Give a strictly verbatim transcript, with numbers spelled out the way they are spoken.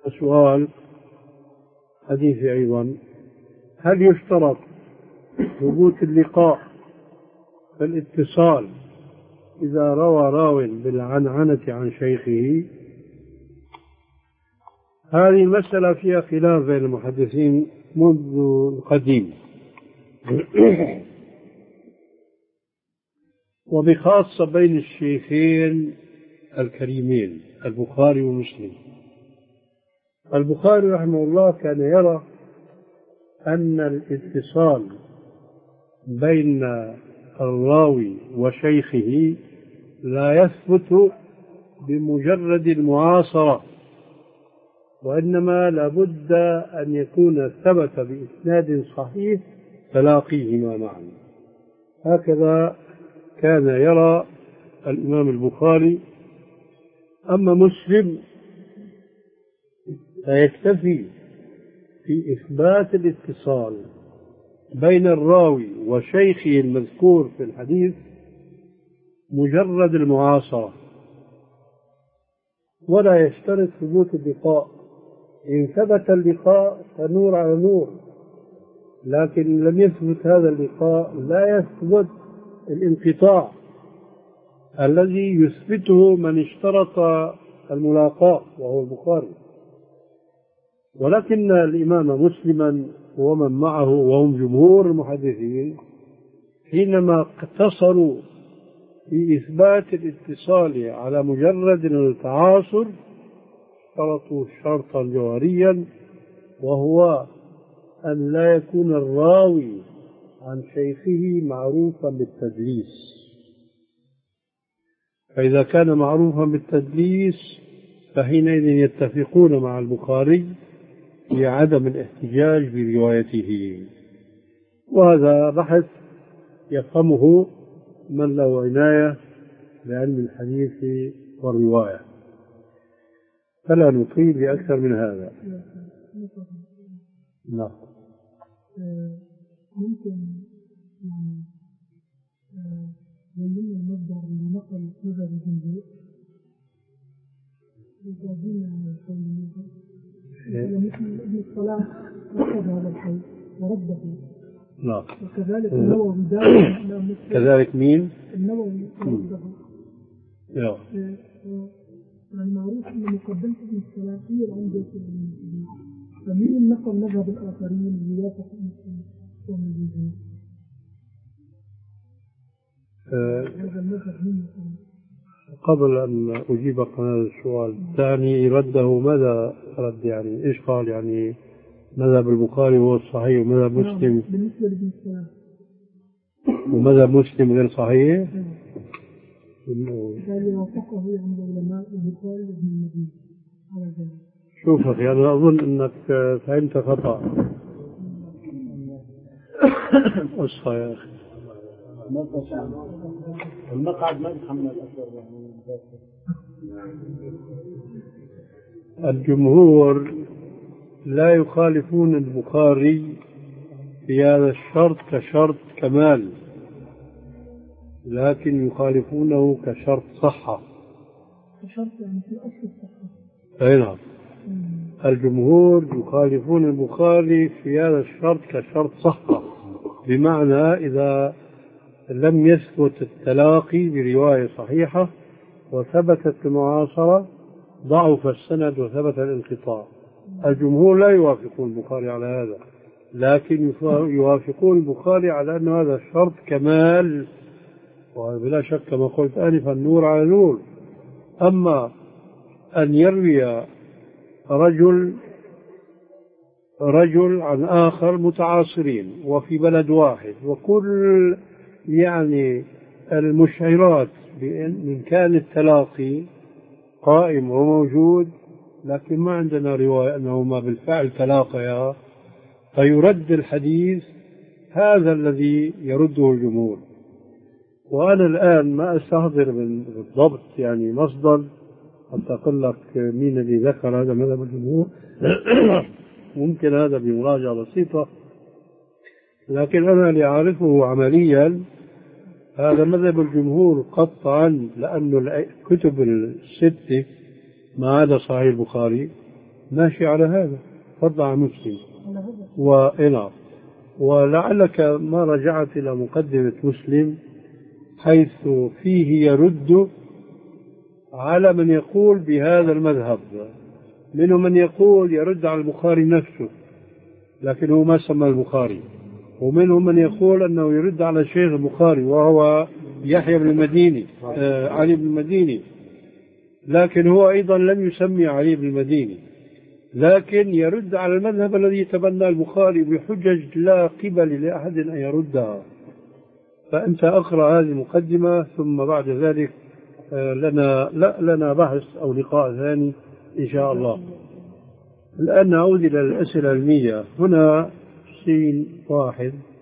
سؤال حديثي أيضا: هل يشترط ثبوت اللقاء في الاتصال إذا روى راو بالعنعنة عن شيخه؟ هذه المسألة فيها خلاف بين المحدثين منذ القديم وبخاصة بين الشيخين الكريمين البخاري ومسلم. البخاري رحمه الله كان يرى أن الاتصال بين الراوي وشيخه لا يثبت بمجرد المعاصرة، وإنما لابد أن يكون ثبت بإسناد صحيح تلاقيهما معا. هكذا كان يرى الإمام البخاري. أما مسلم فيكتفي في إثبات الاتصال بين الراوي وشيخه المذكور في الحديث مجرد المعاصرة، ولا يشترط ثبوت اللقاء. إن ثبت اللقاء فنور على نور، لكن لم يثبت هذا اللقاء لا يثبت الانقطاع الذي يثبته من اشترط الملاقاة وهو البخاري. ولكن الإمام مسلما ومن معه وهم جمهور المحدثين حينما اقتصروا في إثبات الاتصال على مجرد التعاصر اشترطوا شرطا جوهريا، وهو أن لا يكون الراوي عن شيخه معروفا بالتدليس. فإذا كان معروفا بالتدليس فحينئذ يتفقون مع البخاري في عدم الاحتجاج بروايته، وهذا بحث يفهمه من له عناية بعلم الحديث والرواية، فلا نطيل بأكثر من هذا. نعم. ممكن من المصدر اللي نقل مذهب الجمهور يجازينا عن القول المنكر، مثل ابن الصلاح أخذ هذا القول ورده. نعم. وكذلك النووي دائما كذلك مين؟ النووي رده. نعم. المعروف أن مقدمة ابن الصلاح هي العمدة في المسلمين، فمين نقل مذهب الآخرين ليوافق المسلمين ومن الجمهور؟ قبل أن أجيبك عن هذا السؤال الثاني رده، ماذا رد؟ يعني إيش قال؟ يعني مذهب البخاري هو الصحيح ومذهب مسلم بالنسبة لابن الصلاح ومذهب مسلم غير صحيح؟ قال وافقه عند علماء البخاري وابن المدينة على ذلك. شوف أخي، أنا أظن أنك فهمت خطأ. أصحى يا أخي، المقعد ما يتحمل أثر. الجمهور لا يخالفون البخاري في هذا الشرط كشرط كمال، لكن يخالفونه كشرط صحة. كشرط يعني في أصل الصحة. أي نعم. الجمهور يخالفون البخاري في هذا الشرط كشرط صحة، بمعنى إذا لم يثبت التلاقي برواية صحيحة وثبتت المعاصرة ضعف السند وثبت الانقطاع. الجمهور لا يوافقون البخاري على هذا، لكن يوافقون البخاري على أن هذا الشرط كمال، وبلا شك كما قلت آنفا النور على نور. أما أن يروي رجل رجل عن آخر متعاصرين وفي بلد واحد، وكل يعني المشعرات بإن كان التلاقي قائم وموجود، لكن ما عندنا رواية أنهما بالفعل تلاقيا، فيرد الحديث. هذا الذي يرده الجمهور. وأنا الآن ما أستحضر بالضبط يعني مصدر حتى أقول لك مين اللي ذكر هذا مذهب الجمهور. ممكن هذا بمراجعة بسيطة، لكن أنا اللي أعرفه عمليا هذا مذهب الجمهور قطعا، لأن الكتب الستة ما عدا صحيح البخاري ماشي على هذا فضل عن مسلم. على هذا وإنعم ولعلك ما رجعت إلى مقدمة مسلم حيث فيه يرد على من يقول بهذا المذهب. منهم من يقول يرد على البخاري نفسه لكنه ما سمى البخاري، ومنهم من يقول أنه يرد على شيخ البخاري وهو يحيى بن المديني آه علي بن المديني، لكن هو أيضا لم يسمي علي بن المديني، لكن يرد على المذهب الذي تبنى البخاري بحجج لا قبل لأحد أن يردها. فأنت أقرأ هذه المقدمة ثم بعد ذلك لنا لا لنا بحث أو لقاء ثاني إن شاء الله. الآن نعود إلى الأسئلة العلمية. هنا سين واحد